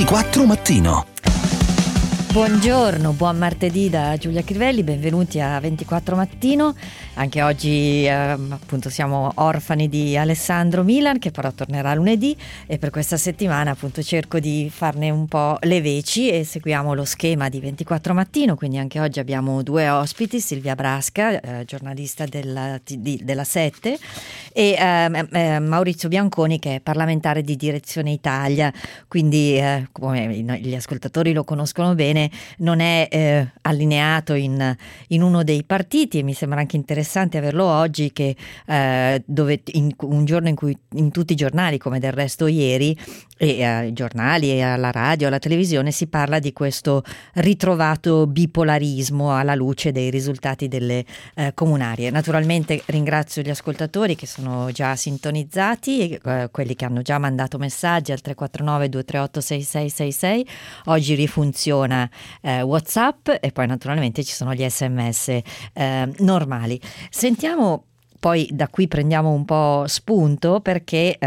24 Mattino. Buongiorno, buon martedì da Giulia Crivelli, benvenuti a 24 Mattino. Anche oggi appunto siamo orfani di Alessandro Milan, che però tornerà lunedì, e per questa settimana appunto cerco di farne un po' le veci e seguiamo lo schema di 24 Mattino. Quindi anche oggi abbiamo due ospiti: Silvia Brasca, giornalista della 7, e Maurizio Bianconi, che è parlamentare di Direzione Italia. Quindi come gli ascoltatori lo conoscono bene, non è allineato in uno dei partiti, e mi sembra anche interessante averlo oggi, che dove un giorno in cui in tutti i giornali, come del resto ieri, e ai giornali e alla radio, alla televisione, si parla di questo ritrovato bipolarismo alla luce dei risultati delle comunarie. Naturalmente ringrazio gli ascoltatori che sono già sintonizzati, quelli che hanno già mandato messaggi al 349 238 6666. Oggi rifunziona WhatsApp, e poi naturalmente ci sono gli SMS normali. Sentiamo. Poi da qui prendiamo un po' spunto, perché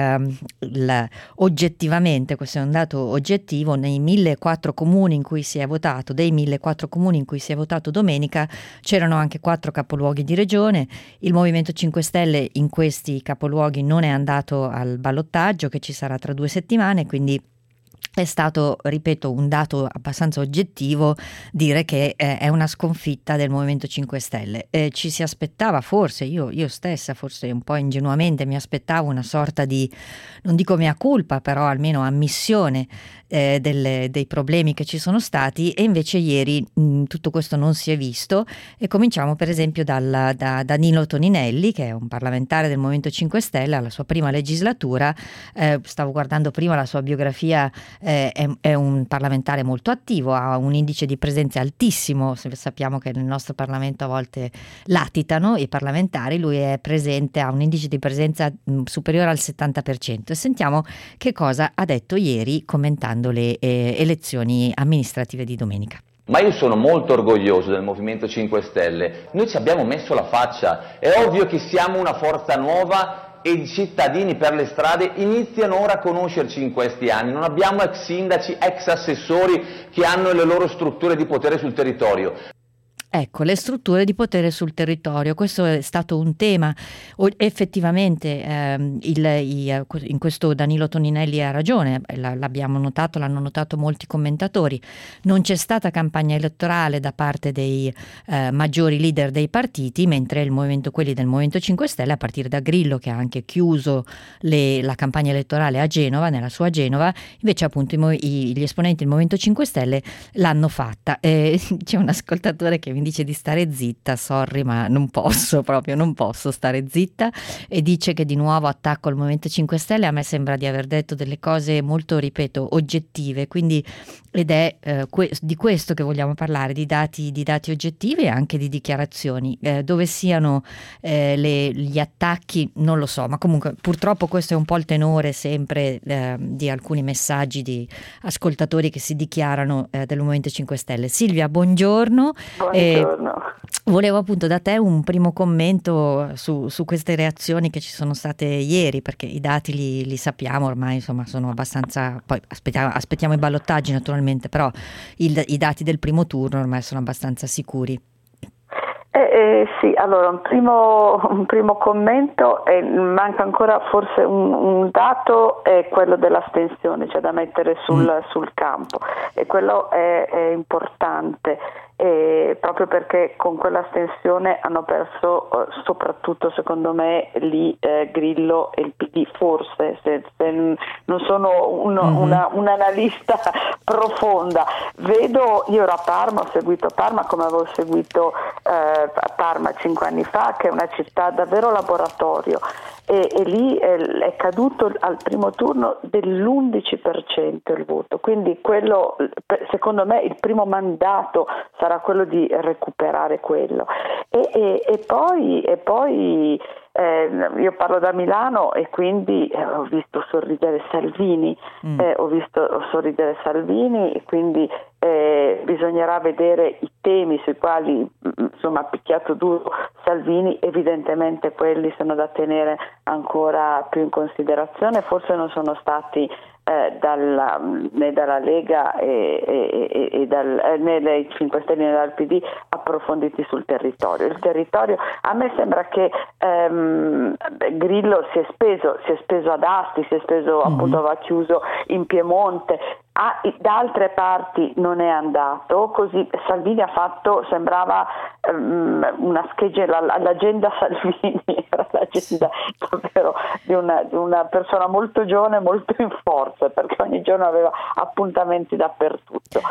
oggettivamente, questo è un dato oggettivo, nei 1.004 comuni in cui si è votato, dei 1.004 comuni in cui si è votato domenica, c'erano anche 4 capoluoghi di regione. Il Movimento 5 Stelle in questi capoluoghi non è andato al ballottaggio, che ci sarà tra 2 settimane, quindi è stato, ripeto, un dato abbastanza oggettivo dire che è una sconfitta del Movimento 5 Stelle. Ci si aspettava, forse, io stessa, forse un po' ingenuamente, mi aspettavo una sorta di, non dico mea culpa, però almeno ammissione dei problemi che ci sono stati, e invece ieri tutto questo non si è visto. E cominciamo per esempio da Danilo Toninelli, che è un parlamentare del Movimento 5 Stelle alla sua prima legislatura. Stavo guardando prima la sua biografia. È un parlamentare molto attivo, ha un indice di presenza altissimo. Sappiamo che nel nostro Parlamento a volte latitano i parlamentari, lui è presente, ha un indice di presenza superiore al 70%. E sentiamo che cosa ha detto ieri commentando le elezioni amministrative di domenica. Ma io sono molto orgoglioso del Movimento 5 Stelle, noi ci abbiamo messo la faccia, è ovvio che siamo una forza nuova e i cittadini per le strade iniziano ora a conoscerci in questi anni, non abbiamo ex sindaci, ex assessori che hanno le loro strutture di potere sul territorio. Ecco, le strutture di potere sul territorio, questo è stato un tema. Effettivamente in questo Danilo Toninelli ha ragione, l'abbiamo notato, l'hanno notato molti commentatori. Non c'è stata campagna elettorale da parte dei maggiori leader dei partiti, mentre quelli del Movimento 5 Stelle, a partire da Grillo, che ha anche chiuso la campagna elettorale a Genova, nella sua Genova, invece appunto gli esponenti del Movimento 5 Stelle l'hanno fatta. C'è un ascoltatore che mi dice di stare zitta, sorry, ma non posso stare zitta, e dice che di nuovo attacco il Movimento 5 Stelle. A me sembra di aver detto delle cose molto, ripeto, oggettive, quindi ed è di questo che vogliamo parlare, di dati oggettivi e anche di dichiarazioni. Dove siano gli attacchi non lo so, ma comunque purtroppo questo è un po' il tenore sempre di alcuni messaggi di ascoltatori che si dichiarano del Movimento 5 Stelle. Silvia, buongiorno. Volevo appunto da te un primo commento su queste reazioni che ci sono state ieri, perché i dati li sappiamo ormai, insomma, sono abbastanza, poi aspettiamo i ballottaggi naturalmente, però i dati del primo turno ormai sono abbastanza sicuri. Sì, allora un primo commento, manca ancora forse un dato, è quello dell'astensione, cioè da mettere sul campo, e quello è importante. Proprio perché con quell'astensione hanno perso soprattutto secondo me lì Grillo e il PD, forse se non sono un analista profonda. Vedo, io ero a Parma, ho seguito Parma come avevo seguito Parma 5 anni fa, che è una città davvero laboratorio, e lì è caduto al primo turno dell'11% il voto, quindi quello, secondo me, il primo mandato sarà quello di recuperare quello, e poi io parlo da Milano e quindi ho visto sorridere Salvini, e quindi bisognerà vedere i temi sui quali insomma ha picchiato duro Salvini. Evidentemente quelli sono da tenere ancora più in considerazione, forse non sono stati né dalla Lega né dai 5 Stelle né dal PD approfonditi sul territorio. Il territorio, a me sembra che Grillo si è speso ad Asti, si è speso appunto, aveva chiuso in Piemonte, da altre parti non è andato, così Salvini ha fatto, sembrava una scheggia, l'agenda Salvini era l'agenda davvero di una persona molto giovane, molto in forza, perché ogni giorno aveva appuntamenti dappertutto.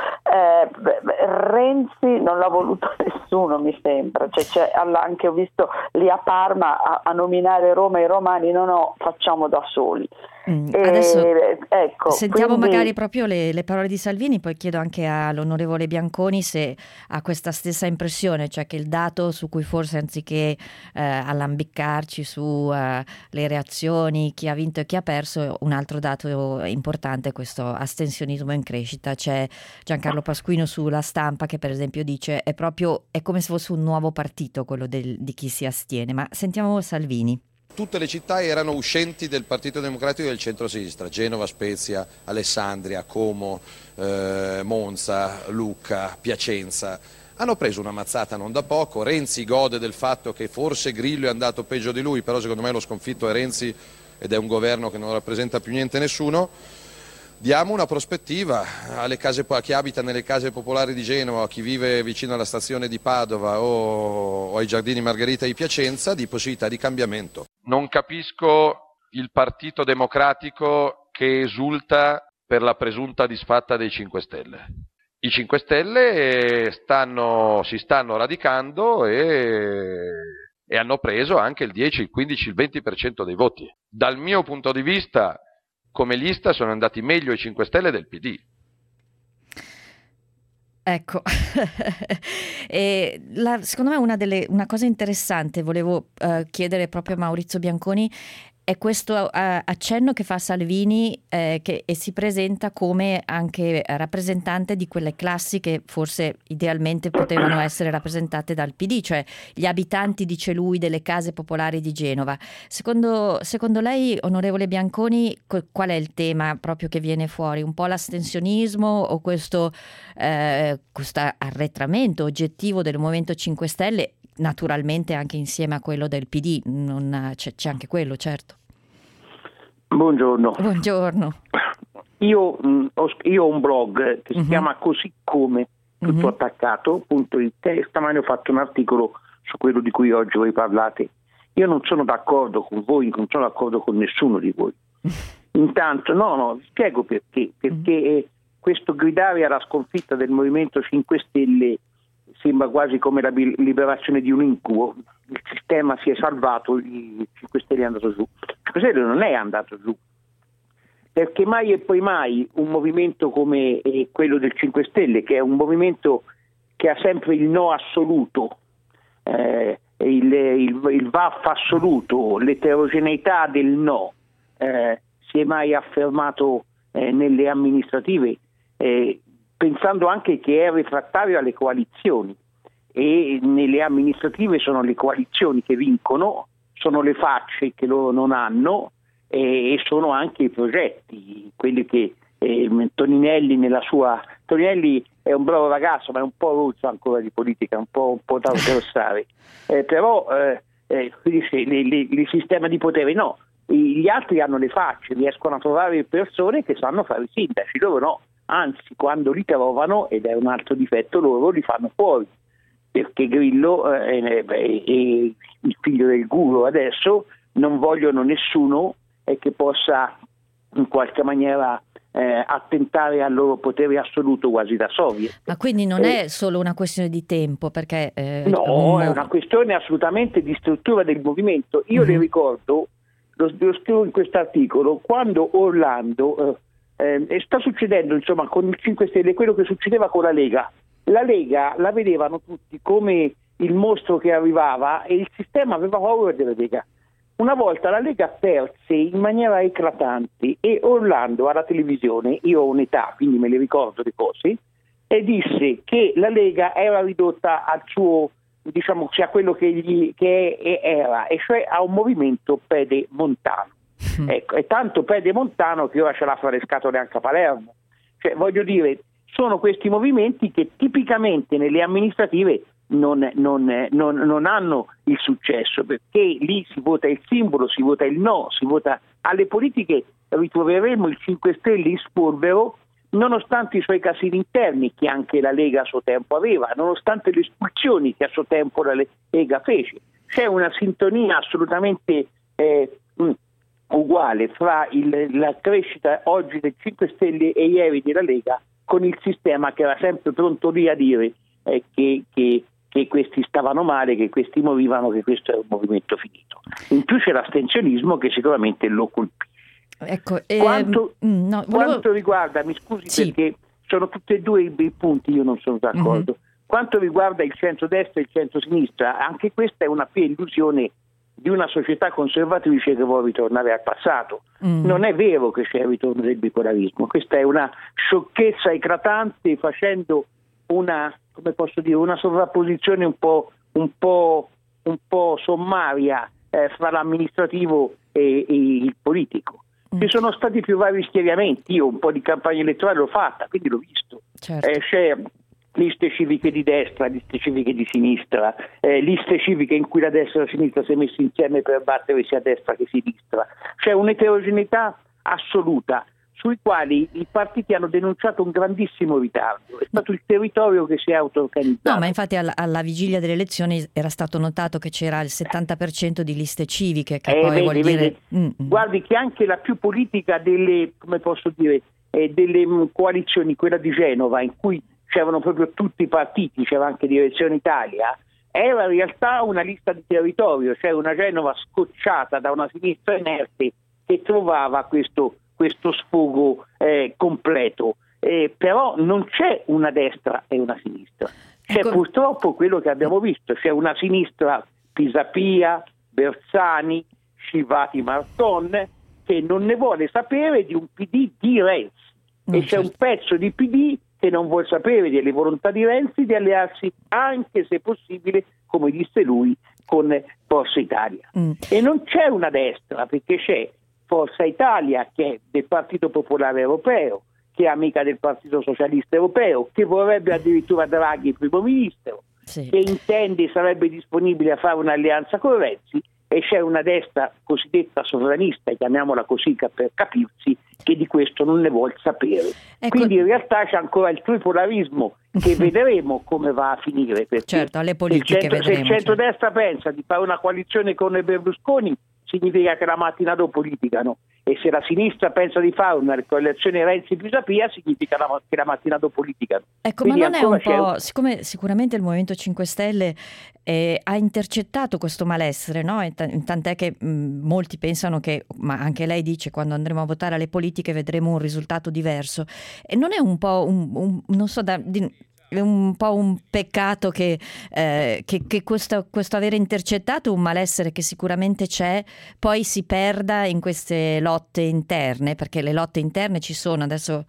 Renzi non l'ha voluto nessuno, mi sembra, anche ho visto lì a Parma a nominare Roma e i romani, no, facciamo da soli. Adesso ecco, sentiamo quindi magari proprio le parole di Salvini, poi chiedo anche all'onorevole Bianconi se ha questa stessa impressione, cioè che il dato su cui forse anziché allambiccarci su le reazioni, chi ha vinto e chi ha perso, un altro dato importante è questo astensionismo in crescita. C'è Giancarlo Pasquino sulla Stampa che per esempio dice è come se fosse un nuovo partito quello di chi si astiene, ma sentiamo Salvini. Tutte le città erano uscenti del Partito Democratico e del centro-sinistra, Genova, Spezia, Alessandria, Como, Monza, Lucca, Piacenza. Hanno preso una mazzata non da poco. Renzi gode del fatto che forse Grillo è andato peggio di lui, però secondo me lo sconfitto è Renzi ed è un governo che non rappresenta più niente nessuno. Diamo una prospettiva a chi abita nelle case popolari di Genova, a chi vive vicino alla stazione di Padova o ai giardini Margherita di Piacenza, di possibilità di cambiamento. Non capisco il Partito Democratico che esulta per la presunta disfatta dei 5 Stelle. I 5 Stelle si stanno radicando e hanno preso anche il 10, il 15, il 20% dei voti. Dal mio punto di vista, come lista sono andati meglio i 5 Stelle del PD. Ecco, secondo me una cosa interessante volevo chiedere proprio a Maurizio Bianconi è questo accenno che fa Salvini e si presenta come anche rappresentante di quelle classi che forse idealmente potevano essere rappresentate dal PD, cioè gli abitanti, dice lui, delle case popolari di Genova. Secondo lei, onorevole Bianconi, qual è il tema proprio che viene fuori? Un po' l'astensionismo o questo arretramento oggettivo del Movimento 5 Stelle, naturalmente anche insieme a quello del PD? C'è anche quello, certo. Buongiorno. Buongiorno. Io ho un blog che si chiama Così Come, tutto attaccato.it. Stamani ho fatto un articolo su quello di cui oggi voi parlate. Io non sono d'accordo con voi, non sono d'accordo con nessuno di voi. Intanto, vi spiego perché. Perché questo gridare alla sconfitta del Movimento 5 Stelle sembra quasi come la liberazione di un incubo. Il sistema si è salvato, il 5 Stelle è andato giù. Il 5 Stelle non è andato giù, perché mai e poi mai un movimento come quello del 5 Stelle, che è un movimento che ha sempre il no assoluto, il vaff assoluto, l'eterogeneità del no, si è mai affermato nelle amministrative, pensando anche che è refrattario alle coalizioni, e nelle amministrative sono le coalizioni che vincono, sono le facce che loro non hanno e sono anche i progetti, quelli che Toninelli Toninelli è un bravo ragazzo, ma è un po' rozzo ancora di politica, un po' da grossare, però il sistema di potere no, gli altri hanno le facce, riescono a trovare persone che sanno fare i sindaci, loro no, anzi quando li trovano, ed è un altro difetto loro, li fanno fuori, perché Grillo e il figlio del guru adesso non vogliono nessuno che possa in qualche maniera attentare al loro potere assoluto quasi da soviet. Ma quindi non è solo una questione di tempo, perché è una questione assolutamente di struttura del movimento. Io le ricordo, lo scrivo in questo articolo, quando Orlando sta succedendo insomma con il 5 Stelle quello che succedeva con la Lega. La Lega la vedevano tutti come il mostro che arrivava e il sistema aveva paura della Lega. Una volta la Lega perse in maniera eclatante e Orlando alla televisione, io ho un'età quindi me le ricordo le cose, e disse che la Lega era ridotta al suo, a quello che era, e cioè a un movimento pedemontano. Ecco, è tanto pedemontano che ora ce l'ha fra le scatole anche a Palermo. Cioè, voglio dire, sono questi movimenti che tipicamente nelle amministrative non hanno il successo, perché lì si vota il simbolo, si vota il no, si vota. Alle politiche ritroveremo il 5 Stelle in spolvero, nonostante i suoi casini interni che anche la Lega a suo tempo aveva, nonostante le espulsioni che a suo tempo la Lega fece. C'è una sintonia assolutamente uguale fra la crescita oggi del 5 Stelle e ieri della Lega con il sistema che era sempre pronto lì a dire che questi stavano male, che questi morivano, che questo è un movimento finito. In più c'è l'astensionismo che sicuramente lo colpisce. Ecco, quanto riguarda, mi scusi, sì, perché sono tutti e due i punti, io non sono d'accordo. Quanto riguarda il centro-destra e il centro-sinistra, anche questa è una pia illusione di una società conservatrice che vuole ritornare al passato. Non è vero che c'è il ritorno del bipolarismo, questa è una sciocchezza eclatante, facendo una sovrapposizione un po' sommaria fra l'amministrativo e il politico. Ci sono stati più vari schieramenti, io un po' di campagna elettorale l'ho fatta, quindi l'ho visto. Certo. C'è liste civiche di destra, liste civiche di sinistra, liste civiche in cui la destra e la sinistra si è messa insieme per battere sia destra che sinistra. C'è un'eterogeneità assoluta sui quali i partiti hanno denunciato un grandissimo ritardo. È stato il territorio che si è auto-organizzato. No, ma infatti alla vigilia delle elezioni era stato notato che c'era il 70% di liste civiche, che poi vuol dire... Guardi che anche la più politica delle coalizioni, quella di Genova, in cui c'erano proprio tutti i partiti, c'era anche Direzione Italia, era in realtà una lista di territorio, c'era una Genova scocciata da una sinistra inerte che trovava questo sfogo completo, però non c'è una destra e una sinistra, c'è purtroppo quello che abbiamo visto, c'è una sinistra Pisapia, Bersani, Scivati Marton, che non ne vuole sapere di un PD di Renzi, e c'è un pezzo di PD che non vuole sapere delle volontà di Renzi di allearsi, anche se possibile, come disse lui, con Forza Italia. E non c'è una destra, perché c'è Forza Italia, che è del Partito Popolare Europeo, che è amica del Partito Socialista Europeo, che vorrebbe addirittura Draghi primo ministro, che intende e sarebbe disponibile a fare un'alleanza con Renzi, e c'è una destra cosiddetta sovranista, chiamiamola così per capirsi, che di questo non ne vuol sapere. Quindi in realtà c'è ancora il tripolarismo che vedremo come va a finire, perché certo, alle politiche se il centrodestra pensa di fare una coalizione con Berlusconi, significa che la mattina dopo litigano, e se la sinistra pensa di fare una coalizione Renzi-Pisapia, significa che la mattina dopo litigano. Ecco, quindi ma non è un po', siccome sicuramente il Movimento 5 Stelle ha intercettato questo malessere, no? Tant'è che molti pensano che, ma anche lei dice, quando andremo a votare alle politiche vedremo un risultato diverso, e non è un po' non so, è un po' un peccato che questo avere intercettato un malessere che sicuramente c'è, poi si perda in queste lotte interne, perché le lotte interne ci sono adesso.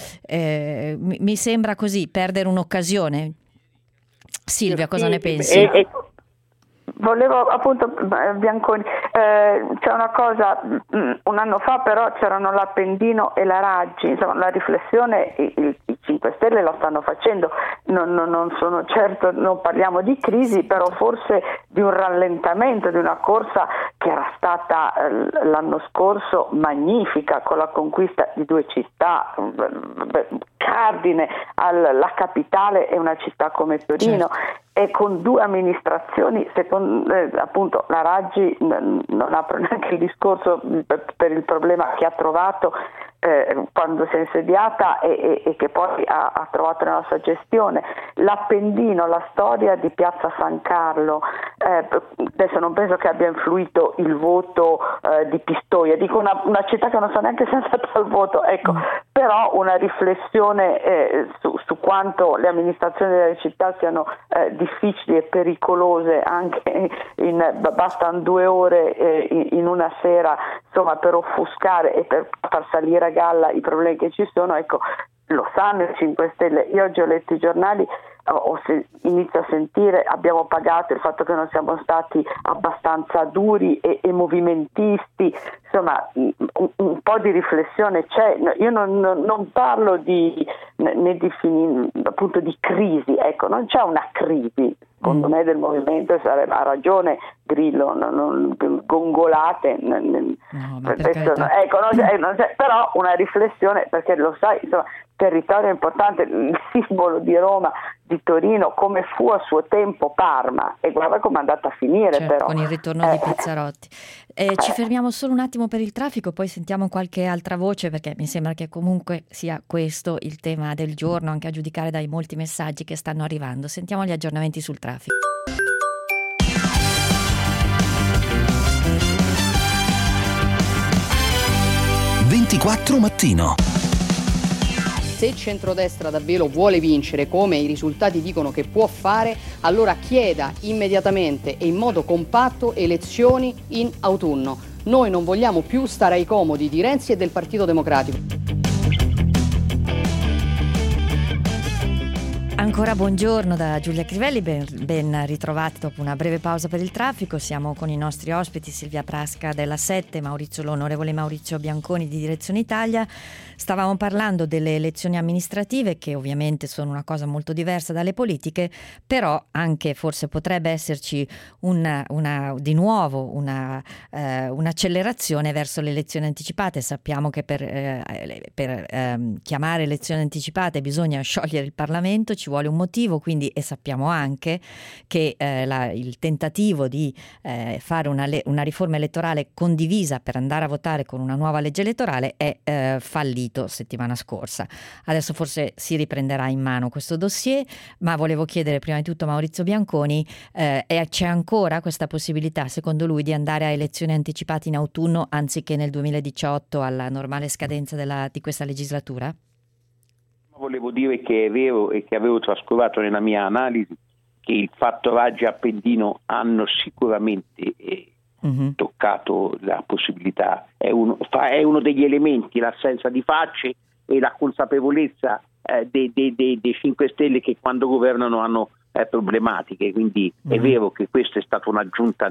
Mi sembra così, perdere un'occasione. Silvia, cosa ne pensi? Volevo appunto, Bianconi, c'è una cosa, un anno fa però c'erano l'Appendino e la Raggi, insomma la riflessione i 5 Stelle la stanno facendo, non sono certo, non parliamo di crisi, però forse di un rallentamento, di una corsa che era stata l'anno scorso magnifica, con la conquista di 2 città, cardine, la capitale è una città come Torino. Certo. E con 2 amministrazioni, appunto la Raggi non apro neanche il discorso per il problema che ha trovato quando si è insediata e che poi ha trovato nella sua gestione. L'Appendino, la storia di Piazza San Carlo, adesso non penso che abbia influito il voto di Pistoia, dico una città che non so neanche se è andata al voto, ecco, però una riflessione su quanto le amministrazioni delle città siano difficili e pericolose, anche bastano 2 ore in una sera, insomma, per offuscare e per far salire a galla i problemi che ci sono. Ecco, lo sanno i 5 Stelle. Io oggi ho letto i giornali, inizio a sentire, abbiamo pagato il fatto che non siamo stati abbastanza duri e movimentisti, insomma un po' di riflessione c'è. Io non parlo appunto di crisi, ecco, non c'è una crisi secondo me del movimento, ha ragione Grillo, non gongolate, però una riflessione, perché lo sai, insomma, territorio importante, il simbolo di Roma, di Torino, come fu a suo tempo Parma, e guarda come è andata a finire, certo, però con il ritorno di Pizzarotti. Ci fermiamo solo un attimo per il traffico, poi sentiamo qualche altra voce, perché mi sembra che comunque sia questo il tema del giorno, anche a giudicare dai molti messaggi che stanno arrivando. Sentiamo gli aggiornamenti sul traffico. 24 mattino. Se il centrodestra davvero vuole vincere, come i risultati dicono che può fare, allora chieda immediatamente e in modo compatto elezioni in autunno. Noi non vogliamo più stare ai comodi di Renzi e del Partito Democratico. Ancora buongiorno da Giulia Crivelli, ben ritrovati dopo una breve pausa per il traffico. Siamo con i nostri ospiti Silvia Prasca della 7, l'onorevole Maurizio Bianconi di Direzione Italia. Stavamo parlando delle elezioni amministrative, che ovviamente sono una cosa molto diversa dalle politiche, però anche forse potrebbe esserci di nuovo un'accelerazione verso le elezioni anticipate. Sappiamo che per chiamare elezioni anticipate bisogna sciogliere il Parlamento, ci vuole un motivo, quindi, e sappiamo anche che il tentativo di fare una riforma elettorale condivisa per andare a votare con una nuova legge elettorale è fallito settimana scorsa. Adesso forse si riprenderà in mano questo dossier, ma volevo chiedere prima di tutto a Maurizio Bianconi, c'è ancora questa possibilità secondo lui di andare a elezioni anticipate in autunno anziché nel 2018 alla normale scadenza di questa legislatura? Volevo dire che è vero e che avevo trascurato nella mia analisi che il fatto Raggi e Appendino hanno sicuramente toccato la possibilità, è uno degli elementi, l'assenza di facce e la consapevolezza dei 5 Stelle che quando governano hanno problematiche, quindi è vero che questa è stata un'aggiunta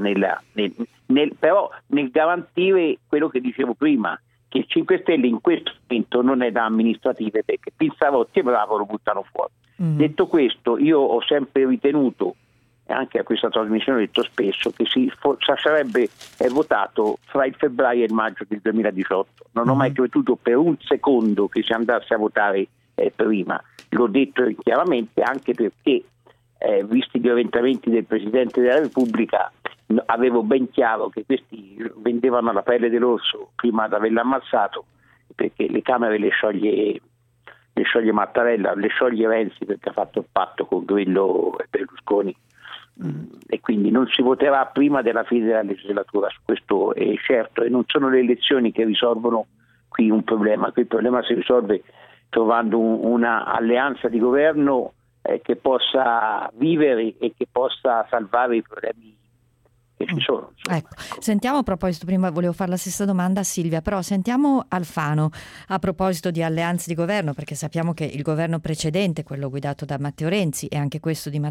però nel garantire quello che dicevo prima, che il 5 Stelle in questo momento non è da amministrative, perché Pizzarotti e Bravo lo buttano fuori. Detto questo, io ho sempre ritenuto, e anche a questa trasmissione ho detto spesso, che sarebbe votato fra il febbraio e il maggio del 2018. Non ho mai creduto per un secondo che si andasse a votare prima. L'ho detto chiaramente, anche perché visti gli orientamenti del Presidente della Repubblica avevo ben chiaro che questi vendevano la pelle dell'orso prima di averlo ammazzato, perché le Camere le scioglie Mattarella, le scioglie Renzi perché ha fatto il patto con Grillo e Berlusconi, e quindi non si voterà prima della fine della legislatura. Su questo è certo, e non sono le elezioni che risolvono qui un problema. Qui il problema si risolve trovando una alleanza di governo che possa vivere e che possa salvare i problemi che ci sono. Ecco, sentiamo a proposito, prima volevo fare la stessa domanda a Silvia, però sentiamo Alfano a proposito di alleanze di governo, perché sappiamo che il governo precedente, quello guidato da Matteo Renzi, e anche questo di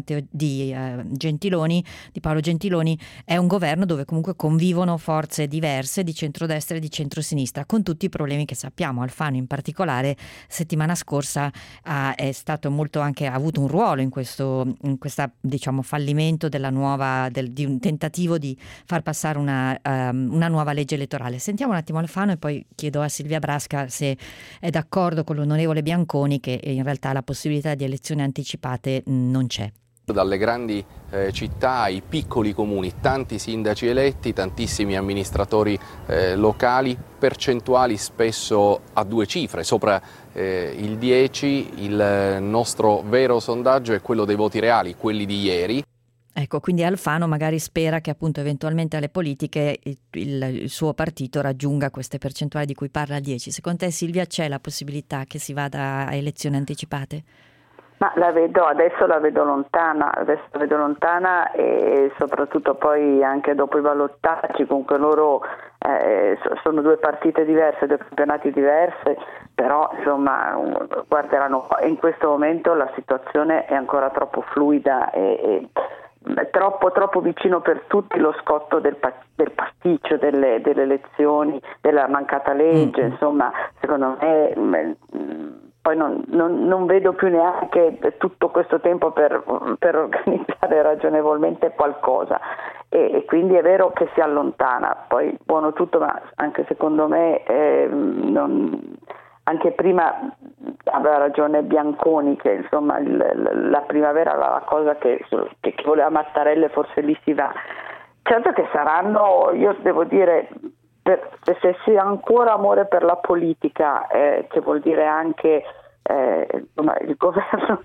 Paolo Gentiloni, è un governo dove comunque convivono forze diverse di centrodestra e di centrosinistra, con tutti i problemi che sappiamo. Alfano in particolare settimana scorsa è stato molto ha avuto un ruolo in questa fallimento di un tentativo di far passare una nuova legge elettorale. Sentiamo un attimo Alfano e poi chiedo a Silvia Prasca se è d'accordo con l'onorevole Bianconi che in realtà la possibilità di elezioni anticipate non c'è. Dalle grandi città ai piccoli comuni, tanti sindaci eletti, tantissimi amministratori locali, percentuali spesso a 2 cifre, sopra il 10. Il nostro vero sondaggio è quello dei voti reali, quelli di ieri. Ecco, quindi Alfano magari spera che appunto eventualmente alle politiche il suo partito raggiunga queste percentuali di cui parla, 10. Secondo te, Silvia, c'è la possibilità che si vada a elezioni anticipate? Ma adesso la vedo lontana e soprattutto poi anche dopo i ballottaggi, comunque loro sono 2 partite diverse, 2 campionati diverse, però insomma guarderanno, e in questo momento la situazione è ancora troppo fluida e troppo vicino per tutti lo scotto del pasticcio delle elezioni, della mancata legge, insomma, secondo me poi non vedo più neanche tutto questo tempo per organizzare ragionevolmente qualcosa, e quindi è vero che si allontana, poi buono tutto, ma anche secondo me anche prima aveva ragione Bianconi, che insomma la primavera era la cosa che voleva Mattarella, e forse lì si va. Certo che saranno, io devo dire, se si ha ancora amore per la politica, che vuol dire anche insomma, il governo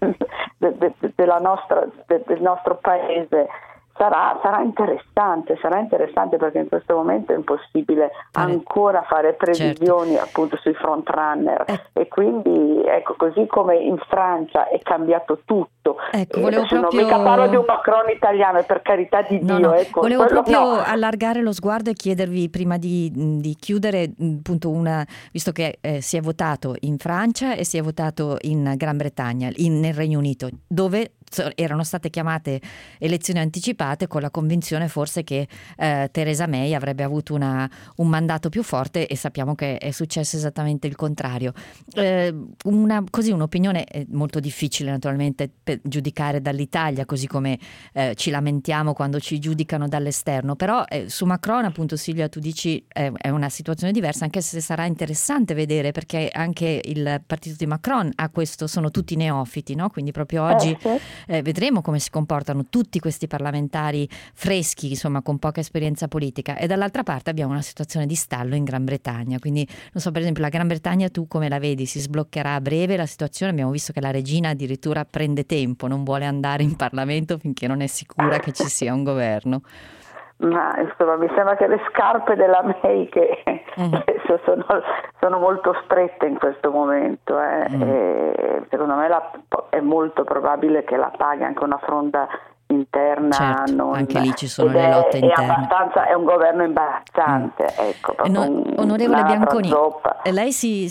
del nostro paese, sarà interessante, perché in questo momento è impossibile ancora fare previsioni, appunto, sui front runner, e quindi ecco, così come in Francia è cambiato tutto, volevo proprio... non mica parlo di un Macron italiano, per carità di Dio, ecco, volevo proprio allargare lo sguardo e chiedervi, prima di chiudere, appunto, visto che si è votato in Francia e si è votato in Gran Bretagna, nel Regno Unito, dove erano state chiamate elezioni anticipate, con la convinzione forse che Theresa May avrebbe avuto un mandato più forte, e sappiamo che è successo esattamente il contrario. Un'opinione molto difficile naturalmente per giudicare dall'Italia, così come ci lamentiamo quando ci giudicano dall'esterno, però su Macron, appunto, Silvia, tu dici è una situazione diversa, anche se sarà interessante vedere, perché anche il partito di Macron ha questo, sono tutti neofiti, no? Quindi proprio oggi vedremo come si comportano tutti questi parlamentari freschi, insomma, con poca esperienza politica, e dall'altra parte abbiamo una situazione di stallo in Gran Bretagna. Quindi non so, per esempio, la Gran Bretagna, tu come la vedi? Si sbloccherà a breve la situazione? Abbiamo visto che la regina addirittura prende tempo, non vuole andare in Parlamento finché non è sicura che ci sia un governo. Ma insomma, mi sembra che le scarpe della May che sono molto strette in questo momento, e secondo me è molto probabile che la paghi anche una fronda interna. Certo, anche lì ci sono le lotte interne. È un governo imbarazzante, ecco. Onorevole Bianconi, lei si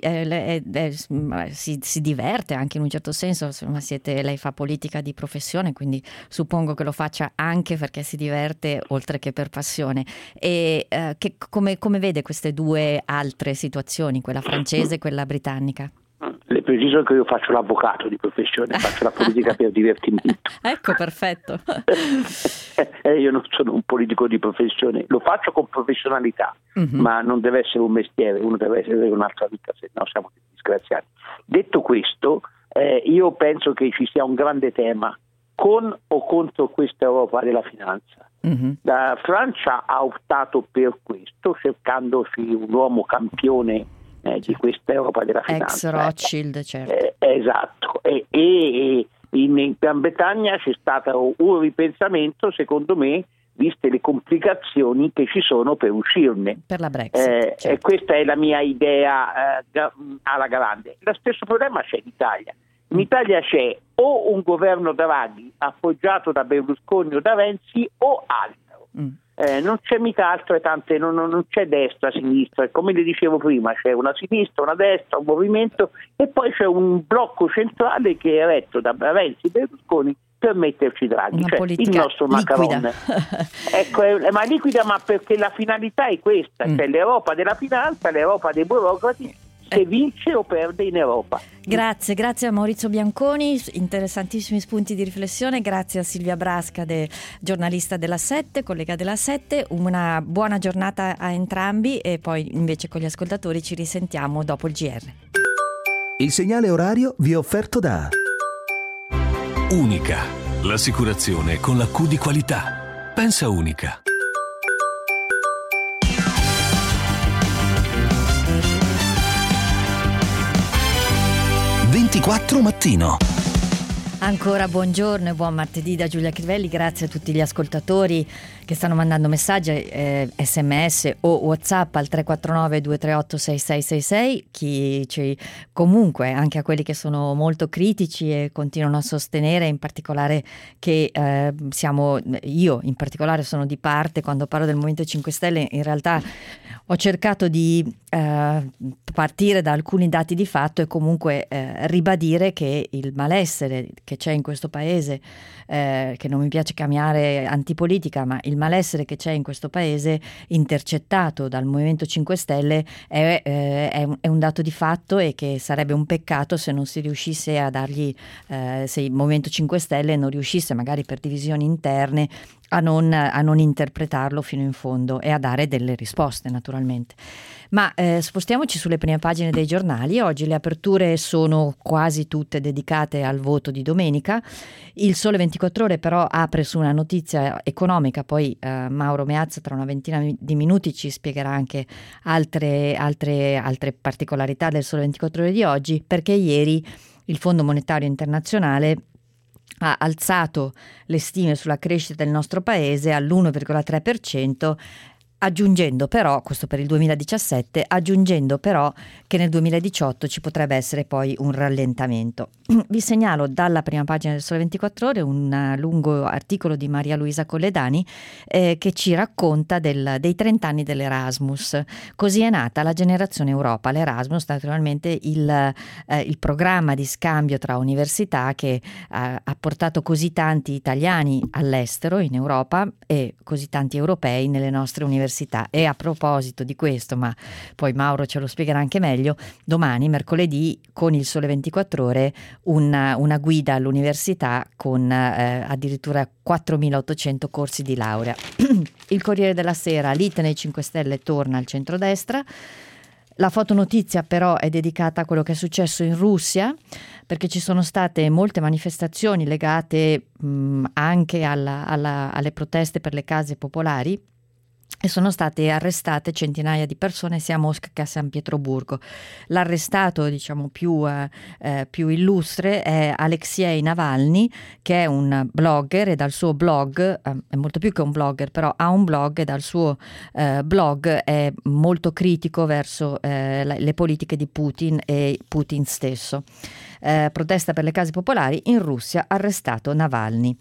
diverte anche in un certo senso, insomma, lei fa politica di professione, quindi suppongo che lo faccia anche perché si diverte, oltre che per passione. E come vede queste due altre situazioni, quella francese e quella britannica? Le preciso che io faccio l'avvocato di professione, faccio la politica per divertimento. Ecco, perfetto. Io non sono un politico di professione, lo faccio con professionalità, ma non deve essere un mestiere, uno deve avere un'altra vita, se no siamo disgraziati. Detto questo, io penso che ci sia un grande tema con o contro questa Europa della finanza. La Francia ha optato per questo, cercandosi un uomo campione di questa Europa della finanza. Ex Rothschild, certo. Esatto. E in Gran Bretagna c'è stato un ripensamento, secondo me, viste le complicazioni che ci sono per uscirne. Per la Brexit. Certo. E questa è la mia idea alla grande. Lo stesso problema c'è in Italia. In Italia c'è o un governo Draghi appoggiato da Berlusconi o da Renzi, o altro. Non c'è mica altro, non c'è destra, sinistra, come le dicevo prima, c'è una sinistra, una destra, un movimento, e poi c'è un blocco centrale che è eletto da Renzi e Berlusconi per metterci Draghi, cioè il nostro Macron. Ecco, ma liquida, ma perché la finalità è questa, cioè l'Europa della finanza, l'Europa dei burocrati, se vince o perde in Europa. Grazie a Maurizio Bianconi, interessantissimi spunti di riflessione. Grazie a Silvia Brasca, giornalista della 7, collega della 7. Una buona giornata a entrambi, e poi invece con gli ascoltatori ci risentiamo dopo il GR. Il segnale orario vi è offerto da Unica, l'assicurazione con la Q di qualità. Pensa Unica. Mattino. Ancora buongiorno e buon martedì da Giulia Crivelli. Grazie a tutti gli ascoltatori che stanno mandando messaggi, sms o WhatsApp al 349 238 6666, comunque anche a quelli che sono molto critici e continuano a sostenere, in particolare che io in particolare sono di parte quando parlo del Movimento 5 Stelle. In realtà ho cercato di partire da alcuni dati di fatto e comunque ribadire che il malessere che c'è in questo paese, che non mi piace chiamare antipolitica, ma il malessere che c'è in questo paese intercettato dal Movimento 5 Stelle è un dato di fatto, e che sarebbe un peccato se non si riuscisse a dargli, se il Movimento 5 Stelle non riuscisse, magari per divisioni interne, a non interpretarlo fino in fondo e a dare delle risposte, naturalmente. Ma spostiamoci sulle prime pagine dei giornali. Oggi le aperture sono quasi tutte dedicate al voto di domenica. Il Sole 24 Ore però apre su una notizia economica, poi Mauro Meazza tra una ventina di minuti ci spiegherà anche altre particolarità del Sole 24 Ore di oggi, perché ieri il Fondo Monetario Internazionale ha alzato le stime sulla crescita del nostro paese all'1,3%, aggiungendo però, questo per il 2017, aggiungendo però che nel 2018 ci potrebbe essere poi un rallentamento. Vi segnalo dalla prima pagina del Sole 24 Ore un lungo articolo di Maria Luisa Colledani che ci racconta dei 30 anni dell'Erasmus. Così è nata la generazione Europa. L'Erasmus è naturalmente il programma di scambio tra università che ha portato così tanti italiani all'estero, in Europa, e così tanti europei nelle nostre università. E a proposito di questo, ma poi Mauro ce lo spiegherà anche meglio, domani, mercoledì, con il Sole 24 Ore, una guida all'università con addirittura 4.800 corsi di laurea. Il Corriere della Sera, lite nei 5 Stelle torna al centrodestra. La fotonotizia però è dedicata a quello che è successo in Russia, perché ci sono state molte manifestazioni legate anche alle proteste per le case popolari, e sono state arrestate centinaia di persone sia a Mosca che a San Pietroburgo. L'arrestato, diciamo, più illustre è Alexei Navalny, che è un blogger, e dal suo blog, è molto più che un blogger, però ha un blog, e dal suo blog è molto critico verso le politiche di Putin e Putin stesso. Protesta per le case popolari in Russia, arrestato Navalny.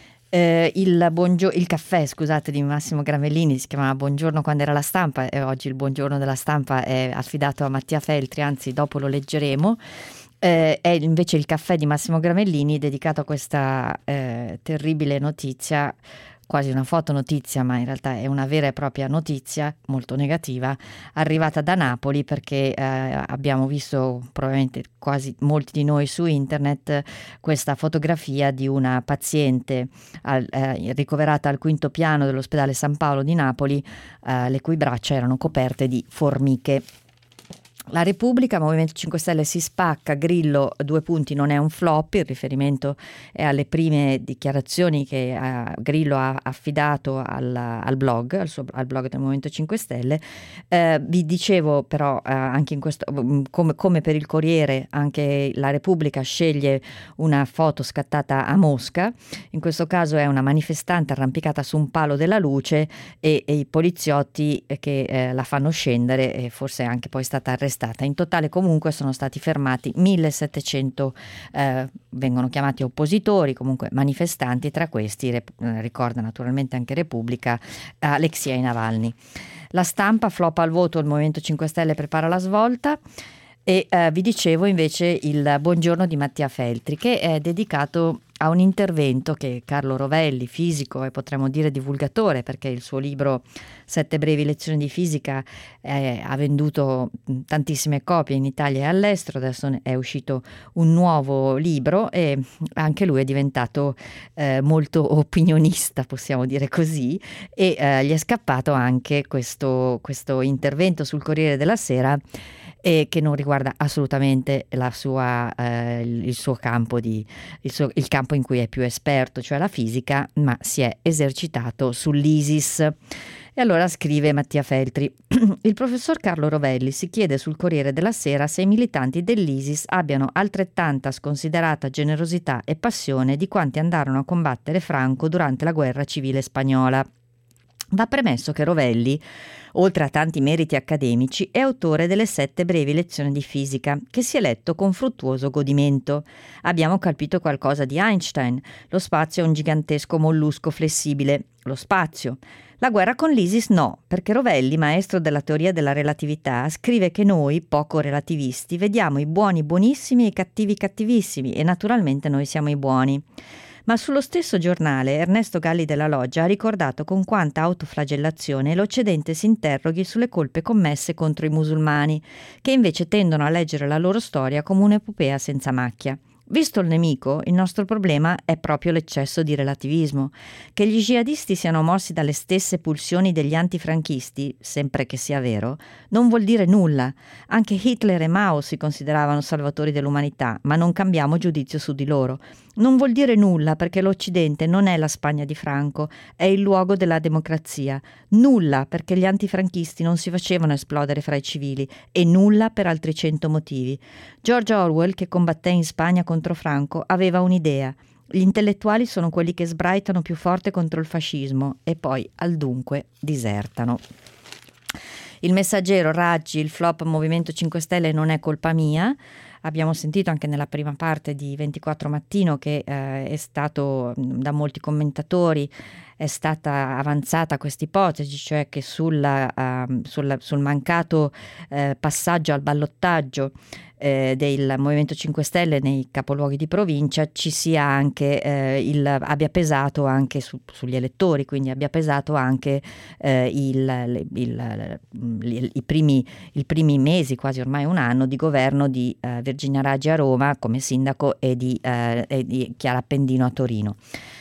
Il caffè, scusate, di Massimo Gramellini si chiamava Buongiorno quando era La Stampa, e oggi il Buongiorno della Stampa è affidato a Mattia Feltri, anzi dopo lo leggeremo. È invece il caffè di Massimo Gramellini dedicato a questa terribile notizia, quasi una fotonotizia, ma in realtà è una vera e propria notizia molto negativa, arrivata da Napoli, perché abbiamo visto, probabilmente quasi molti di noi, su internet, questa fotografia di una paziente ricoverata al 5° piano dell'ospedale San Paolo di Napoli, le cui braccia erano coperte di formiche. La Repubblica, Movimento 5 Stelle si spacca, Grillo, 2 punti, non è un flop. Il riferimento è alle prime dichiarazioni che Grillo ha affidato al blog del Movimento 5 Stelle. Vi dicevo però anche in questo, come per il Corriere, anche la Repubblica sceglie una foto scattata a Mosca. In questo caso è una manifestante arrampicata su un palo della luce e i poliziotti che la fanno scendere, e forse è anche poi stata arrestata. In totale comunque sono stati fermati 1.700, vengono chiamati oppositori, comunque manifestanti, tra questi, ricorda naturalmente anche Repubblica, Alexei Navalny. La Stampa, flop al voto, il Movimento 5 Stelle prepara la svolta. E vi dicevo invece il Buongiorno di Mattia Feltri, che è dedicato a un intervento che Carlo Rovelli, fisico e potremmo dire divulgatore, perché il suo libro 7 brevi lezioni di fisica ha venduto tantissime copie in Italia e all'estero. Adesso è uscito un nuovo libro e anche lui è diventato molto opinionista, possiamo dire così, e gli è scappato anche questo intervento sul Corriere della Sera, e che non riguarda assolutamente il campo in cui è più esperto, cioè la fisica, ma si è esercitato sull'ISIS. E allora scrive Mattia Feltri: il professor Carlo Rovelli si chiede sul Corriere della Sera se i militanti dell'ISIS abbiano altrettanta sconsiderata generosità e passione di quanti andarono a combattere Franco durante la guerra civile spagnola. Va premesso che Rovelli, oltre a tanti meriti accademici, è autore delle 7 brevi lezioni di fisica, che si è letto con fruttuoso godimento. Abbiamo capito qualcosa di Einstein. Lo spazio è un gigantesco mollusco flessibile. Lo spazio. La guerra con l'ISIS no, perché Rovelli, maestro della teoria della relatività, scrive che noi, poco relativisti, vediamo i buoni buonissimi e i cattivi cattivissimi, e naturalmente noi siamo i buoni. Ma sullo stesso giornale Ernesto Galli della Loggia ha ricordato con quanta autoflagellazione l'Occidente si interroghi sulle colpe commesse contro i musulmani, che invece tendono a leggere la loro storia come un'epopea senza macchia. Visto il nemico, il nostro problema è proprio l'eccesso di relativismo. Che gli jihadisti siano mossi dalle stesse pulsioni degli antifranchisti, sempre che sia vero, non vuol dire nulla. Anche Hitler e Mao si consideravano salvatori dell'umanità, ma non cambiamo giudizio su di loro. Non vuol dire nulla perché l'Occidente non è la Spagna di Franco, è il luogo della democrazia. Nulla perché gli antifranchisti non si facevano esplodere fra i civili, e nulla per altri 100 motivi. George Orwell, che combatté in Spagna contro Franco, aveva un'idea. Gli intellettuali sono quelli che sbraitano più forte contro il fascismo e poi, al dunque, disertano. Il Messaggero, Raggi, il flop Movimento 5 Stelle non è colpa mia. Abbiamo sentito anche nella prima parte di 24 Mattino che è stato, da molti commentatori, è stata avanzata questa ipotesi, cioè che sul mancato passaggio al ballottaggio del Movimento 5 Stelle nei capoluoghi di provincia ci sia anche abbia pesato anche sugli elettori, quindi abbia pesato anche i primi mesi, quasi ormai un anno, di governo di Virginia Raggi a Roma come sindaco e di Chiara Appendino a Torino.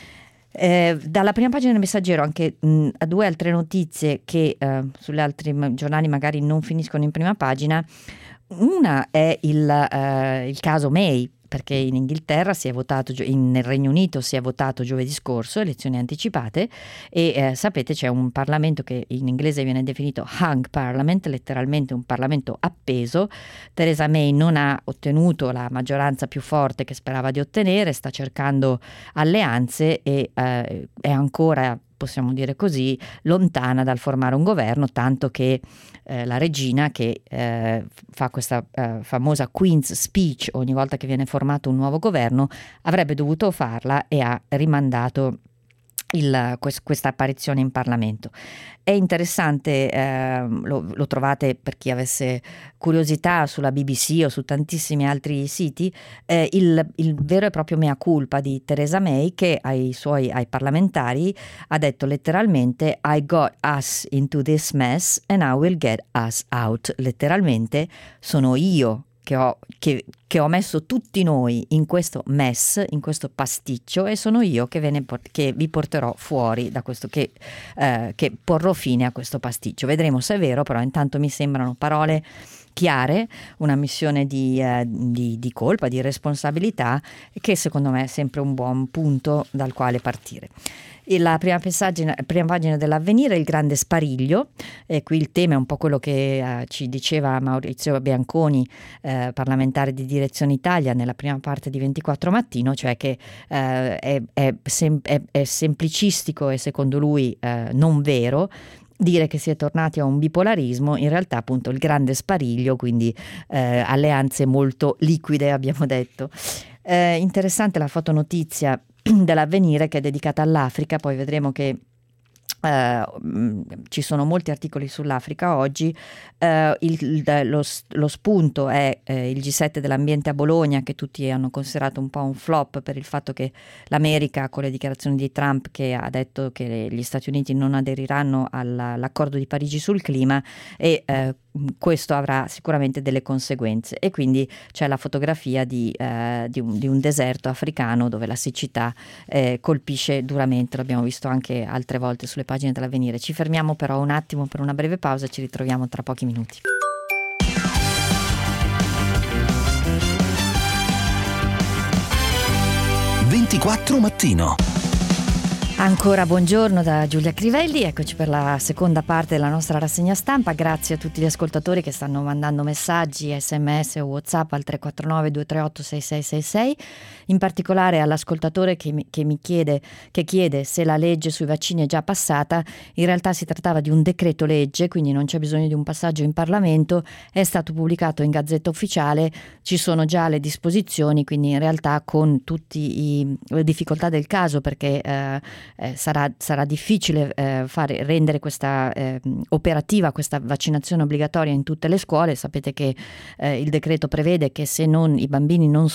Dalla prima pagina del Messaggero anche a 2 altre notizie che sulle altri giornali magari non finiscono in prima pagina. Una è il caso May, perché in Inghilterra si è votato, nel Regno Unito si è votato giovedì scorso, elezioni anticipate, e sapete c'è un Parlamento che in inglese viene definito hung parliament, letteralmente un Parlamento appeso. Theresa May non ha ottenuto la maggioranza più forte che sperava di ottenere, sta cercando alleanze e è ancora, possiamo dire così, lontana dal formare un governo, tanto che la regina, che fa questa famosa Queen's Speech ogni volta che viene formato un nuovo governo, avrebbe dovuto farla e ha rimandato questa apparizione in Parlamento. È interessante, lo trovate per chi avesse curiosità sulla BBC o su tantissimi altri siti, il vero e proprio mea culpa di Theresa May, che ai parlamentari ha detto letteralmente I got us into this mess and I will get us out. Letteralmente sono io che ho messo tutti noi in questo mess, in questo pasticcio, e sono io che vi porterò fuori da questo, che porrò fine a questo pasticcio. Vedremo se è vero, però intanto mi sembrano parole chiare, una missione di colpa, di responsabilità, che secondo me è sempre un buon punto dal quale partire. E la prima pagina dell'Avvenire, il grande spariglio, e qui il tema è un po' quello che ci diceva Maurizio Bianconi, parlamentare di Direzione Italia, nella prima parte di 24 Mattino, cioè che è semplicistico e secondo lui non vero dire che si è tornati a un bipolarismo. In realtà appunto il grande spariglio, quindi alleanze molto liquide, abbiamo detto. Interessante la fotonotizia dell'Avvenire che è dedicata all'Africa, poi vedremo che ci sono molti articoli sull'Africa oggi. Lo spunto è il G7 dell'ambiente a Bologna, che tutti hanno considerato un po' un flop per il fatto che l'America, con le dichiarazioni di Trump che ha detto che gli Stati Uniti non aderiranno all'accordo di Parigi sul clima, e questo avrà sicuramente delle conseguenze, e quindi c'è la fotografia di un deserto africano dove la siccità colpisce duramente. L'abbiamo visto anche altre volte sulle pagine dell'Avvenire. Ci fermiamo però un attimo per una breve pausa e ci ritroviamo tra pochi minuti. Mattino. Ancora buongiorno da Giulia Crivelli, eccoci per la seconda parte della nostra rassegna stampa. Grazie a tutti gli ascoltatori che stanno mandando messaggi, sms o WhatsApp al 349 238 6666, in particolare all'ascoltatore che chiede se la legge sui vaccini è già passata. In realtà si trattava di un decreto legge, quindi non c'è bisogno di un passaggio in Parlamento, è stato pubblicato in Gazzetta Ufficiale, ci sono già le disposizioni, quindi in realtà con tutte le difficoltà del caso, perché sarà difficile rendere questa operativa questa vaccinazione obbligatoria in tutte le scuole. Sapete che il decreto prevede che se i bambini non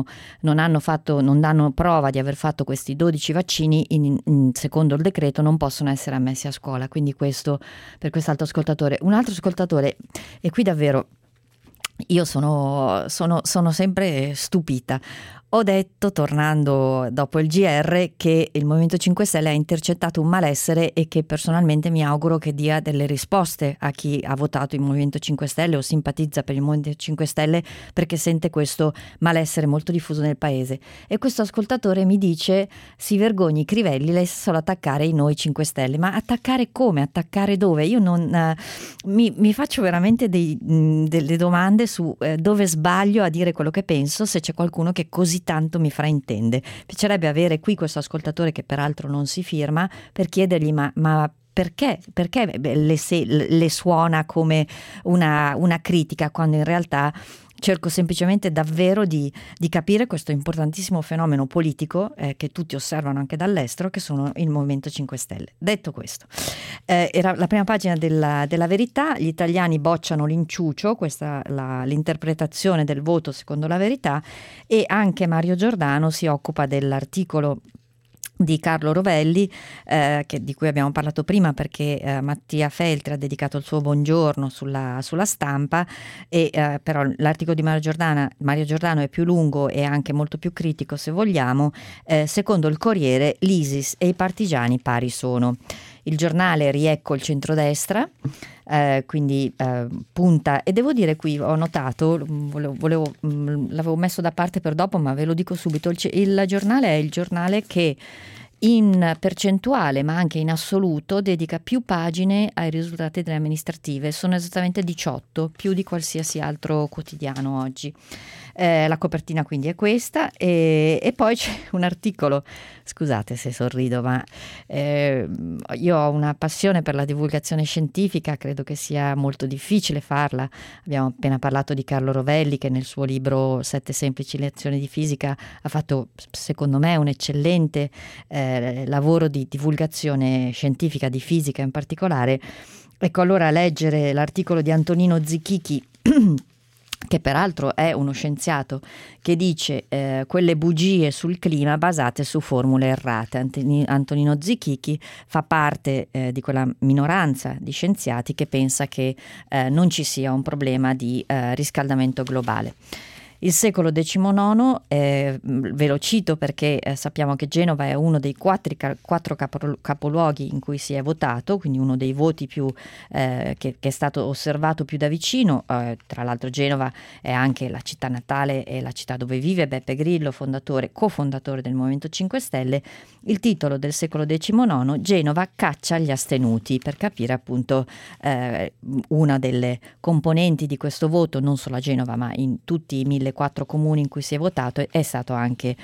danno prova di aver fatto questi 12 vaccini, secondo il decreto non possono essere ammessi a scuola. Quindi questo per quest'altro ascoltatore. Un altro ascoltatore, e qui davvero io sono sempre stupita. Ho detto, tornando dopo il GR, che il Movimento 5 Stelle ha intercettato un malessere e che personalmente mi auguro che dia delle risposte a chi ha votato il Movimento 5 Stelle o simpatizza per il Movimento 5 Stelle, perché sente questo malessere molto diffuso nel paese. E questo ascoltatore mi dice: si vergogni Crivelli, lei sa solo attaccare noi 5 Stelle. Ma attaccare come? Attaccare dove? Io non mi faccio veramente delle domande su dove sbaglio a dire quello che penso, se c'è qualcuno che così tanto mi fraintende. Piacerebbe avere qui questo ascoltatore, che peraltro non si firma, per chiedergli ma perché le suona come una critica, quando in realtà cerco semplicemente davvero di capire questo importantissimo fenomeno politico che tutti osservano anche dall'estero, che sono il Movimento 5 Stelle. Detto questo, era la prima pagina della Verità. Gli italiani bocciano l'inciucio, questa l'interpretazione del voto secondo la Verità, e anche Mario Giordano si occupa dell'articolo di Carlo Rovelli, di cui abbiamo parlato prima, perché Mattia Feltri ha dedicato il suo buongiorno sulla Stampa, e però l'articolo di Mario Giordano è più lungo e anche molto più critico, se vogliamo. Secondo il Corriere, l'ISIS e i partigiani pari sono. Il Giornale riecco il centrodestra, quindi punta, e devo dire, qui ho notato, l'avevo messo da parte per dopo, ma ve lo dico subito, il Giornale è il giornale che in percentuale ma anche in assoluto dedica più pagine ai risultati delle amministrative. Sono esattamente 18, più di qualsiasi altro quotidiano oggi. La copertina quindi è questa, e poi c'è un articolo, scusate se sorrido, ma io ho una passione per la divulgazione scientifica, credo che sia molto difficile farla. Abbiamo appena parlato di Carlo Rovelli, che nel suo libro 7 semplici lezioni di fisica ha fatto, secondo me, un eccellente lavoro di divulgazione scientifica, di fisica in particolare. Ecco, allora leggere l'articolo di Antonino Zichichi, che peraltro è uno scienziato, che dice quelle bugie sul clima basate su formule errate. Antonino Zichichi fa parte di quella minoranza di scienziati che pensa che non ci sia un problema di riscaldamento globale. Il secolo XIX, ve lo cito perché sappiamo che Genova è uno dei quattro capoluoghi in cui si è votato, quindi uno dei voti più che è stato osservato più da vicino. Tra l'altro Genova è anche la città natale e la città dove vive Beppe Grillo, cofondatore del Movimento 5 Stelle. Il titolo del secolo XIX: Genova caccia gli astenuti, per capire appunto una delle componenti di questo voto, non solo a Genova ma in tutti i 1.004 comuni in cui si è votato, è stato anche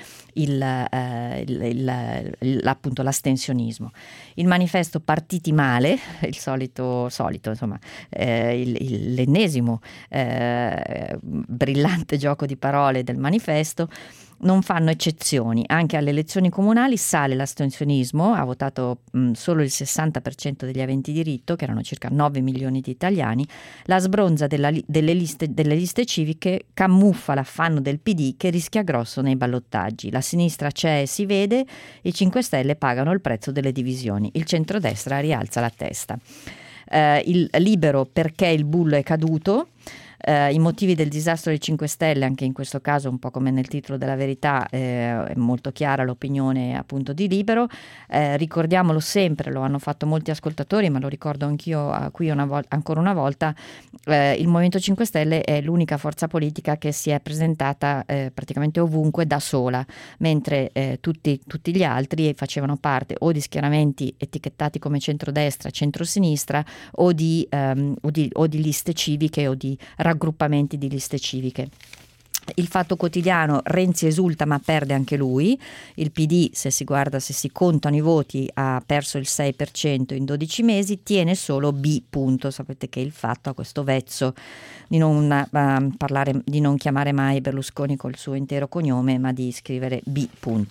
appunto l'astensionismo. Il manifesto partiti male, il solito insomma, l'ennesimo brillante gioco di parole del manifesto. Non fanno eccezioni, anche alle elezioni comunali sale l'astensionismo, ha votato solo il 60% degli aventi diritto, che erano circa 9 milioni di italiani. La sbronza delle liste civiche camuffa l'affanno del PD, che rischia grosso nei ballottaggi. La sinistra c'è e si vede, i 5 Stelle pagano il prezzo delle divisioni, il centrodestra rialza la testa. Il Libero, perché il bullo è caduto. I motivi del disastro dei 5 Stelle, anche in questo caso un po' come nel titolo della Verità, è molto chiara l'opinione appunto di Libero. Ricordiamolo sempre, lo hanno fatto molti ascoltatori, ma lo ricordo anch'io qui ancora una volta, il Movimento 5 Stelle è l'unica forza politica che si è presentata praticamente ovunque da sola, mentre tutti gli altri facevano parte o di schieramenti etichettati come centrodestra, centrosinistra o di liste civiche o di raggruppamenti di liste civiche. Il Fatto Quotidiano: Renzi esulta ma perde anche lui. Il PD, se si contano i voti, ha perso il 6% in 12 mesi, tiene solo B. Sapete che il Fatto ha questo vezzo di non chiamare mai Berlusconi col suo intero cognome, ma di scrivere B.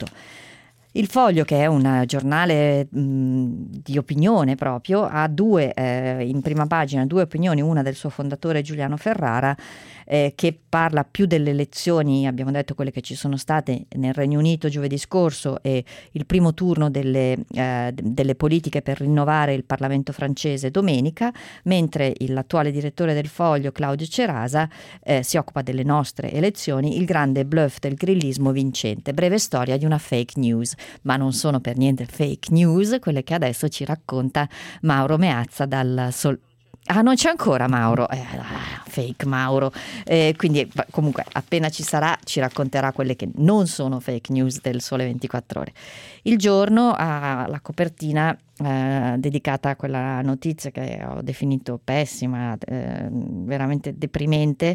Il Foglio, che è un giornale di opinione proprio, ha in prima pagina 2 opinioni, una del suo fondatore Giuliano Ferrara, che parla più delle elezioni, abbiamo detto quelle che ci sono state nel Regno Unito giovedì scorso, e il primo turno delle politiche per rinnovare il Parlamento francese domenica, mentre l'attuale direttore del Foglio, Claudio Cerasa, si occupa delle nostre elezioni, il grande bluff del grillismo vincente, breve storia di una fake news. Ma non sono per niente fake news quelle che adesso ci racconta Mauro Meazza dal non c'è ancora Mauro, fake Mauro, quindi comunque appena ci sarà ci racconterà quelle che non sono fake news del Sole 24 Ore. Il Giorno ha la copertina dedicata a quella notizia che ho definito pessima, veramente deprimente,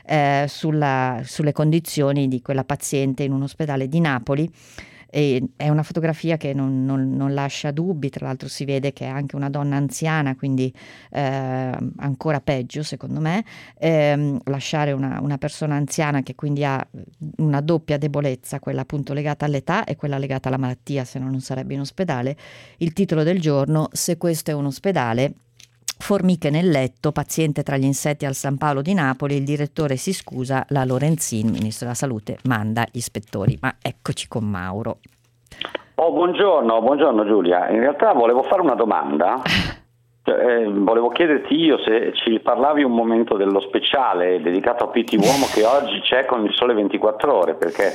sulle condizioni di quella paziente in un ospedale di Napoli. E è una fotografia che non lascia dubbi, tra l'altro si vede che è anche una donna anziana, quindi ancora peggio secondo me, lasciare una persona anziana che quindi ha una doppia debolezza, quella appunto legata all'età e quella legata alla malattia, se no non sarebbe in ospedale. Il titolo del Giorno: se questo è un ospedale, formiche nel letto, paziente tra gli insetti al San Paolo di Napoli, il direttore si scusa, la Lorenzin, ministro della salute, manda gli ispettori. Ma eccoci con Mauro. Buongiorno Giulia, in realtà volevo fare una domanda, volevo chiederti io se ci parlavi un momento dello speciale dedicato a PT Uomo che oggi c'è con il Sole 24 Ore, perché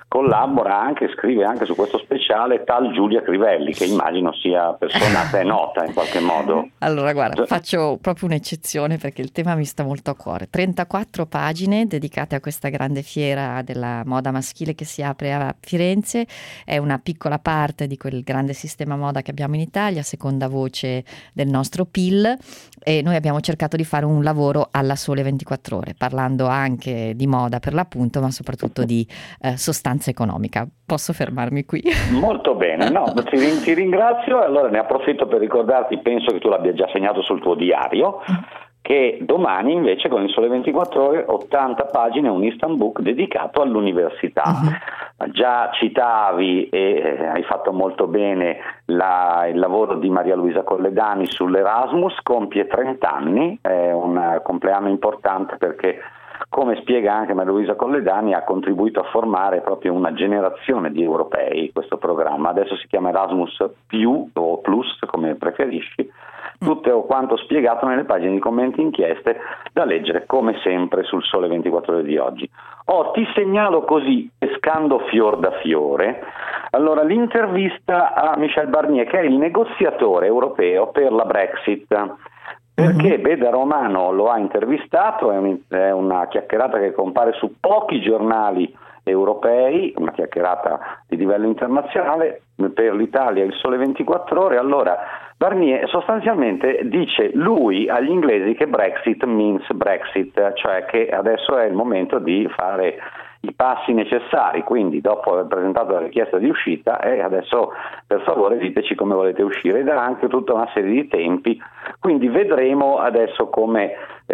scrive anche su questo speciale tal Giulia Crivelli, che immagino sia persona a te nota in qualche modo. Allora guarda, faccio proprio un'eccezione perché il tema mi sta molto a cuore. 34 pagine dedicate a questa grande fiera della moda maschile che si apre a Firenze, è una piccola parte di quel grande sistema moda che abbiamo in Italia, seconda voce del nostro PIL, e noi abbiamo cercato di fare un lavoro alla Sole 24 Ore, parlando anche di moda per l'appunto, ma soprattutto di sostanza economica. Posso fermarmi qui? Molto bene, ti ringrazio. Allora ne approfitto per ricordarti, penso che tu l'abbia già segnato sul tuo diario, che domani invece con il Sole 24 Ore 80 pagine, un instant book dedicato all'università. Già citavi e hai fatto molto bene il lavoro di Maria Luisa Colledani sull'Erasmus, compie 30 anni, è un compleanno importante perché, come spiega anche Maria Luisa Colledani, ha contribuito a formare proprio una generazione di europei questo programma. Adesso si chiama Erasmus più o plus, come preferisci, tutto quanto spiegato nelle pagine di commenti e inchieste da leggere come sempre sul Sole 24 Ore di oggi. Ti segnalo così, pescando fior da fiore, allora l'intervista a Michel Barnier, che è il negoziatore europeo per la Brexit. Perché Beda Romano lo ha intervistato, è una chiacchierata che compare su pochi giornali europei, una chiacchierata di livello internazionale, per l'Italia il Sole 24 Ore. Allora Barnier sostanzialmente dice lui agli inglesi che Brexit means Brexit, cioè che adesso è il momento di fare i passi necessari, quindi dopo aver presentato la richiesta di uscita adesso per favore diteci come volete uscire, ed ha anche tutta una serie di tempi, quindi vedremo adesso come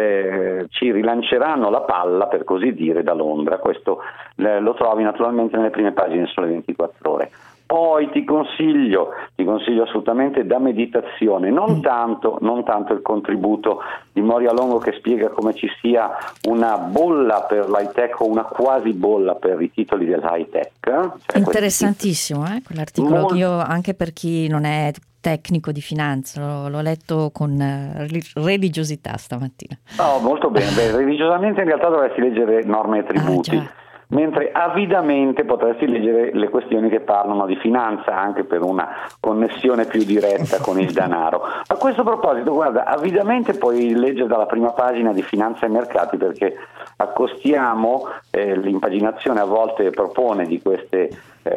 ci rilanceranno la palla, per così dire, da Londra. Questo lo trovi naturalmente nelle prime pagine Sole 24 Ore. Poi ti consiglio assolutamente da meditazione, non tanto il contributo di Moria Longo che spiega come ci sia una bolla per l'high tech o una quasi bolla per i titoli dell'high tech. Cioè interessantissimo quell'articolo, io anche per chi non è tecnico di finanza l'ho letto con religiosità stamattina. Oh, molto bene. Religiosamente in realtà dovresti leggere norme e tributi. Mentre avidamente potresti leggere le questioni che parlano di finanza, anche per una connessione più diretta con il denaro. A questo proposito, guarda, avidamente puoi leggere dalla prima pagina di Finanza e Mercati, perché accostiamo l'impaginazione a volte propone di queste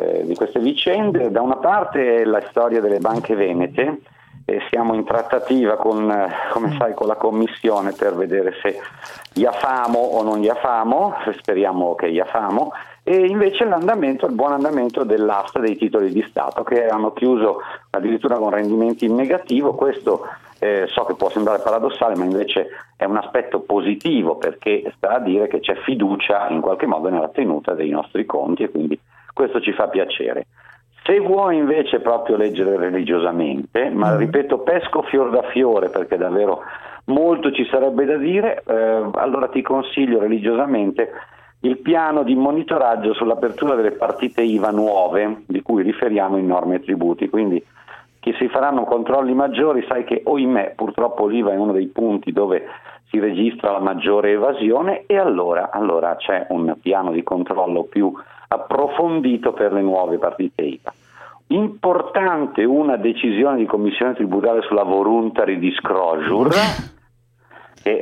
vicende. Da una parte la storia delle banche venete, siamo in trattativa come sai, con la commissione per vedere se IAFAMO o non IAFAMO, speriamo che IAFAMO, e invece il buon andamento dell'asta dei titoli di Stato, che hanno chiuso addirittura con rendimenti in negativo. Questo so che può sembrare paradossale, ma invece è un aspetto positivo, perché sta a dire che c'è fiducia in qualche modo nella tenuta dei nostri conti, e quindi questo ci fa piacere. Se vuoi invece proprio leggere religiosamente, ma ripeto, pesco fior da fiore perché davvero molto ci sarebbe da dire, allora ti consiglio religiosamente il piano di monitoraggio sull'apertura delle partite IVA nuove, di cui riferiamo in norme e tributi. Quindi che si faranno controlli maggiori, sai che ohimè purtroppo l'IVA è uno dei punti dove si registra la maggiore evasione, e allora c'è un piano di controllo più approfondito per le nuove partite IVA. Importante una decisione di commissione tributaria sulla voluntary disclosure, che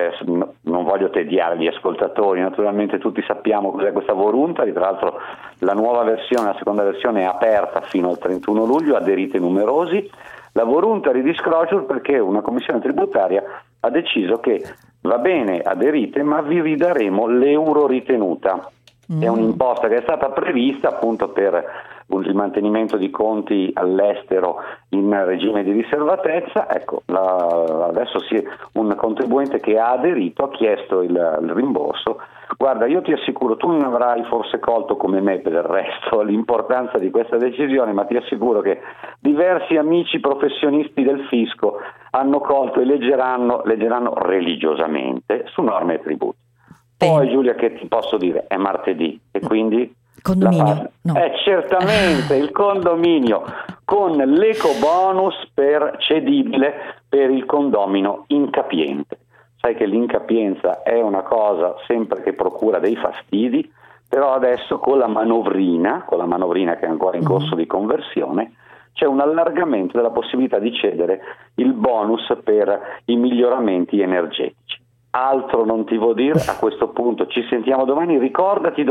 non voglio tediare gli ascoltatori, naturalmente tutti sappiamo cos'è questa voluntary. Tra l'altro la nuova versione, la seconda versione, è aperta fino al 31 luglio, aderite numerosi. La voluntary disclosure perché una commissione tributaria ha deciso che va bene, aderite, ma vi ridaremo l'euro ritenuta. È un'imposta che è stata prevista appunto per il mantenimento di conti all'estero in regime di riservatezza. Ecco, adesso un contribuente che ha aderito ha chiesto il rimborso. Guarda, io ti assicuro, tu non avrai forse colto come me per il resto l'importanza di questa decisione, ma ti assicuro che diversi amici professionisti del fisco hanno colto e leggeranno religiosamente su norme e tributi. Poi Giulia, che ti posso dire, è martedì e quindi condominio è certamente il condominio con l'ecobonus cedibile per il condomino incapiente. Sai che l'incapienza è una cosa sempre che procura dei fastidi, però adesso con la manovrina che è ancora in corso di conversione, c'è un allargamento della possibilità di cedere il bonus per i miglioramenti energetici. Altro non ti vuol dire, a questo punto ci sentiamo domani, ricordati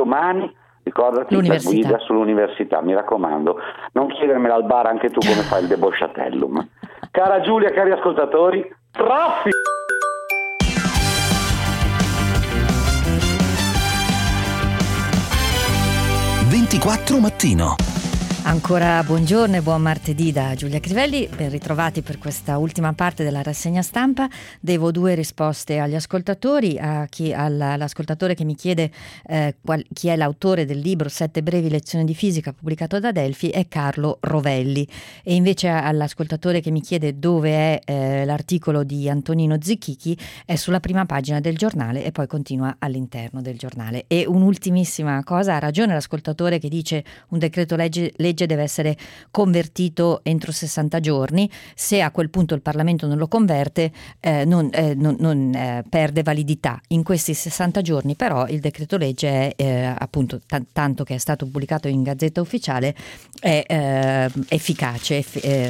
la guida sull'università, mi raccomando, non chiedermela al bar anche tu come fai il debosciatellum. Cara Giulia, cari ascoltatori, traffico! Mattino. Ancora buongiorno e buon martedì da Giulia Crivelli, ben ritrovati per questa ultima parte della rassegna stampa. Devo 2 risposte agli ascoltatori, all'ascoltatore che mi chiede chi è l'autore del libro 7 brevi lezioni di fisica pubblicato da Delphi è Carlo Rovelli, e invece all'ascoltatore che mi chiede dove è l'articolo di Antonino Zicchichi è sulla prima pagina del giornale e poi continua all'interno del giornale. E un'ultimissima cosa, ha ragione l'ascoltatore che dice un decreto legge deve essere convertito entro 60 giorni, se a quel punto il Parlamento non lo converte non perde validità. In questi 60 giorni però il decreto legge è appunto tanto che è stato pubblicato in Gazzetta Ufficiale è efficace,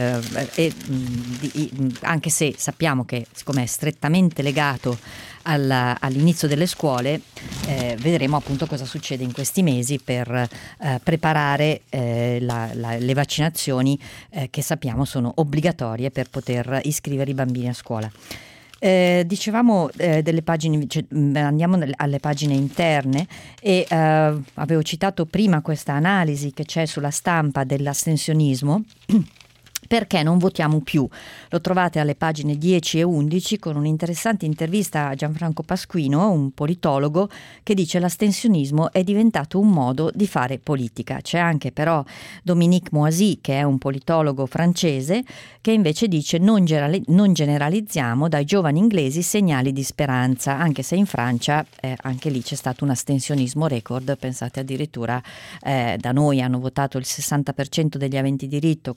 anche se sappiamo che siccome è strettamente legato all'inizio delle scuole, vedremo appunto cosa succede in questi mesi per preparare le vaccinazioni che sappiamo sono obbligatorie per poter iscrivere i bambini a scuola. Dicevamo delle pagine, andiamo alle pagine interne e avevo citato prima questa analisi che c'è sulla stampa dell'astensionismo Perché non votiamo più? Lo trovate alle pagine 10 e 11 con un'interessante intervista a Gianfranco Pasquino, un politologo, che dice l'astensionismo è diventato un modo di fare politica. C'è anche però Dominique Moisy, che è un politologo francese, che invece dice non generalizziamo dai giovani inglesi segnali di speranza, anche se in Francia anche lì c'è stato un astensionismo record. Pensate addirittura da noi hanno votato il 60% degli aventi diritto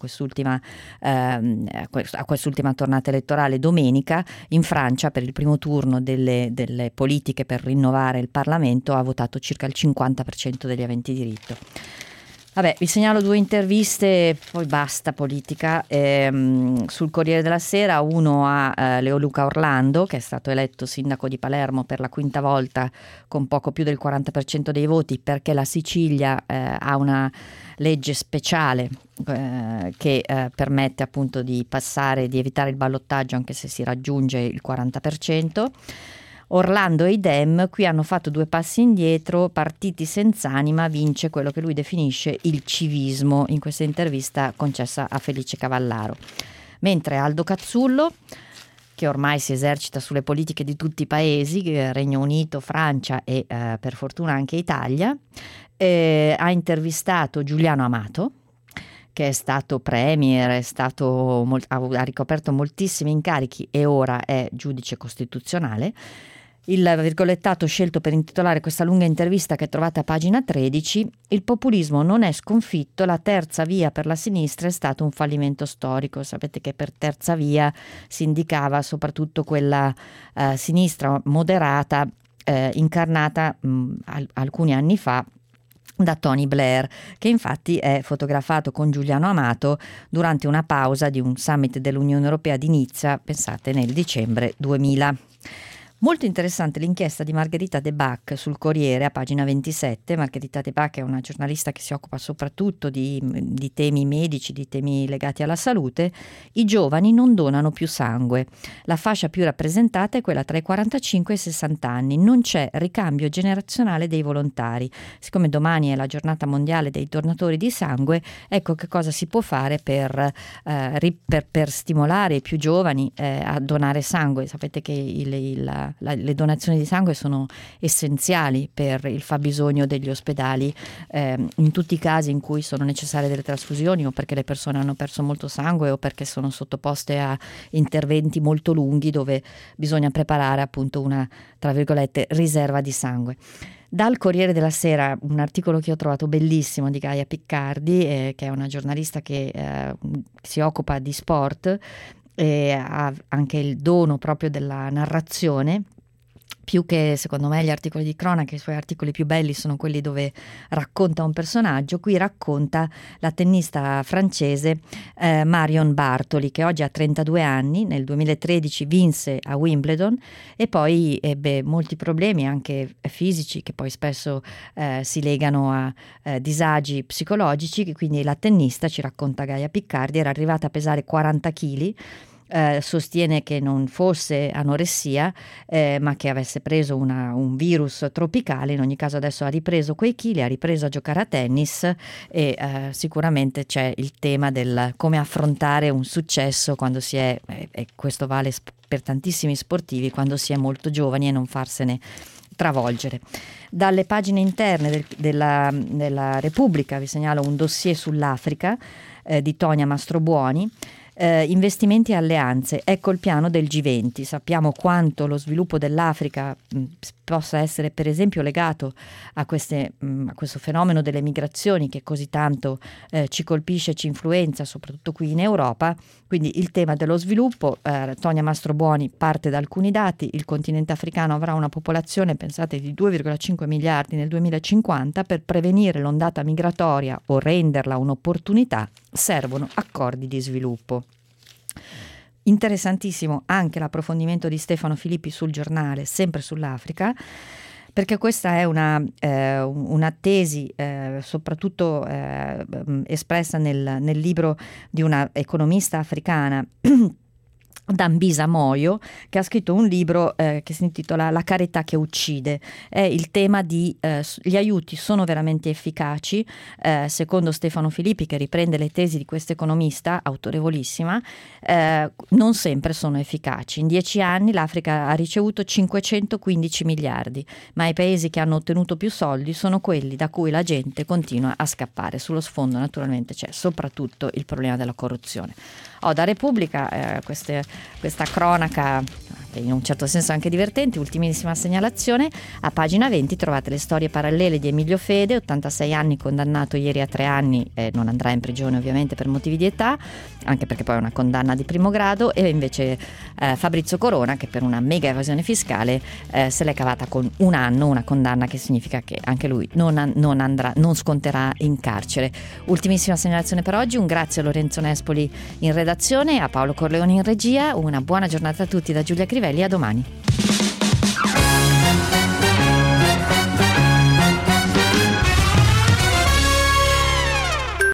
a quest'ultima tornata elettorale domenica. In Francia per il primo turno delle politiche per rinnovare il Parlamento ha votato circa il 50% degli aventi diritto. Vabbè, vi segnalo 2 interviste, poi basta politica, sul Corriere della Sera, uno a Leoluca Orlando, che è stato eletto sindaco di Palermo per la 5ª volta con poco più del 40% dei voti, perché la Sicilia ha una legge speciale che permette appunto di passare, di evitare il ballottaggio anche se si raggiunge il 40%. Orlando e i Dem qui hanno fatto 2 passi indietro, partiti senza anima, vince quello che lui definisce il civismo, in questa intervista concessa a Felice Cavallaro. Mentre Aldo Cazzullo, che ormai si esercita sulle politiche di tutti i paesi, Regno Unito, Francia e per fortuna anche Italia, ha intervistato Giuliano Amato, che è stato premier, ha ricoperto moltissimi incarichi e ora è giudice costituzionale. Il virgolettato scelto per intitolare questa lunga intervista, che trovate a pagina 13, il populismo non è sconfitto, la terza via per la sinistra è stato un fallimento storico. Sapete che per terza via si indicava soprattutto quella sinistra moderata incarnata alcuni anni fa da Tony Blair, che infatti è fotografato con Giuliano Amato durante una pausa di un summit dell'Unione Europea di Nizza, pensate nel dicembre 2000. Molto interessante l'inchiesta di Margherita De Bach sul Corriere a pagina 27. Margherita De Bach è una giornalista che si occupa soprattutto di temi medici, di temi legati alla salute. I giovani non donano più sangue. La fascia più rappresentata è quella tra i 45 e i 60 anni. Non c'è ricambio generazionale dei volontari. Siccome domani è la giornata mondiale dei donatori di sangue, ecco che cosa si può fare per stimolare i più giovani a donare sangue. Sapete che le donazioni di sangue sono essenziali per il fabbisogno degli ospedali, in tutti i casi in cui sono necessarie delle trasfusioni, o perché le persone hanno perso molto sangue o perché sono sottoposte a interventi molto lunghi dove bisogna preparare appunto una, tra virgolette, riserva di sangue. Dal Corriere della Sera un articolo che ho trovato bellissimo di Gaia Piccardi, che è una giornalista che si occupa di sport e ha anche il dono proprio della narrazione. Più che secondo me gli articoli di cronaca, i suoi articoli più belli sono quelli dove racconta un personaggio. Qui racconta la tennista francese Marion Bartoli, che oggi ha 32 anni, nel 2013 vinse a Wimbledon e poi ebbe molti problemi anche fisici che poi spesso si legano a disagi psicologici, quindi la tennista, ci racconta Gaia Piccardi, era arrivata a pesare 40 kg. Sostiene che non fosse anoressia ma che avesse preso un virus tropicale. In ogni caso adesso ha ripreso quei chili, ha ripreso a giocare a tennis e sicuramente c'è il tema del come affrontare un successo quando si è, e questo vale per tantissimi sportivi, quando si è molto giovani, e non farsene travolgere. Dalle pagine interne della Repubblica vi segnalo un dossier sull'Africa di Tonia Mastrobuoni. Investimenti e alleanze, ecco il piano del G20. Sappiamo quanto lo sviluppo dell'Africa possa essere per esempio legato a questo fenomeno delle migrazioni che così tanto ci colpisce, ci influenza soprattutto qui in Europa. Quindi il tema dello sviluppo, Tonia Mastrobuoni parte da alcuni dati: il continente africano avrà una popolazione, pensate, di 2,5 miliardi nel 2050. Per prevenire l'ondata migratoria o renderla un'opportunità servono accordi di sviluppo. Interessantissimo anche l'approfondimento di Stefano Filippi sul Giornale, sempre sull'Africa, perché questa è una tesi soprattutto espressa nel libro di una economista africana Dambisa Moio, che ha scritto un libro che si intitola La carità che uccide. È il tema di gli aiuti sono veramente efficaci, secondo Stefano Filippi, che riprende le tesi di questa economista autorevolissima, non sempre sono efficaci. In 10 anni l'Africa ha ricevuto 515 miliardi, ma i paesi che hanno ottenuto più soldi sono quelli da cui la gente continua a scappare. Sullo sfondo naturalmente c'è soprattutto il problema della corruzione. Da Repubblica questa cronaca in un certo senso anche divertente, ultimissima segnalazione: a pagina 20 trovate le storie parallele di Emilio Fede, 86 anni, condannato ieri a 3 anni, non andrà in prigione ovviamente per motivi di età, anche perché poi è una condanna di primo grado, e invece Fabrizio Corona, che per una mega evasione fiscale se l'è cavata con 1 anno, una condanna che significa che anche lui non sconterà in carcere. Ultimissima segnalazione per oggi, un grazie a Lorenzo Nespoli in redazione, a Paolo Corleone in regia, una buona giornata a tutti da Giulia Crivelli, a domani.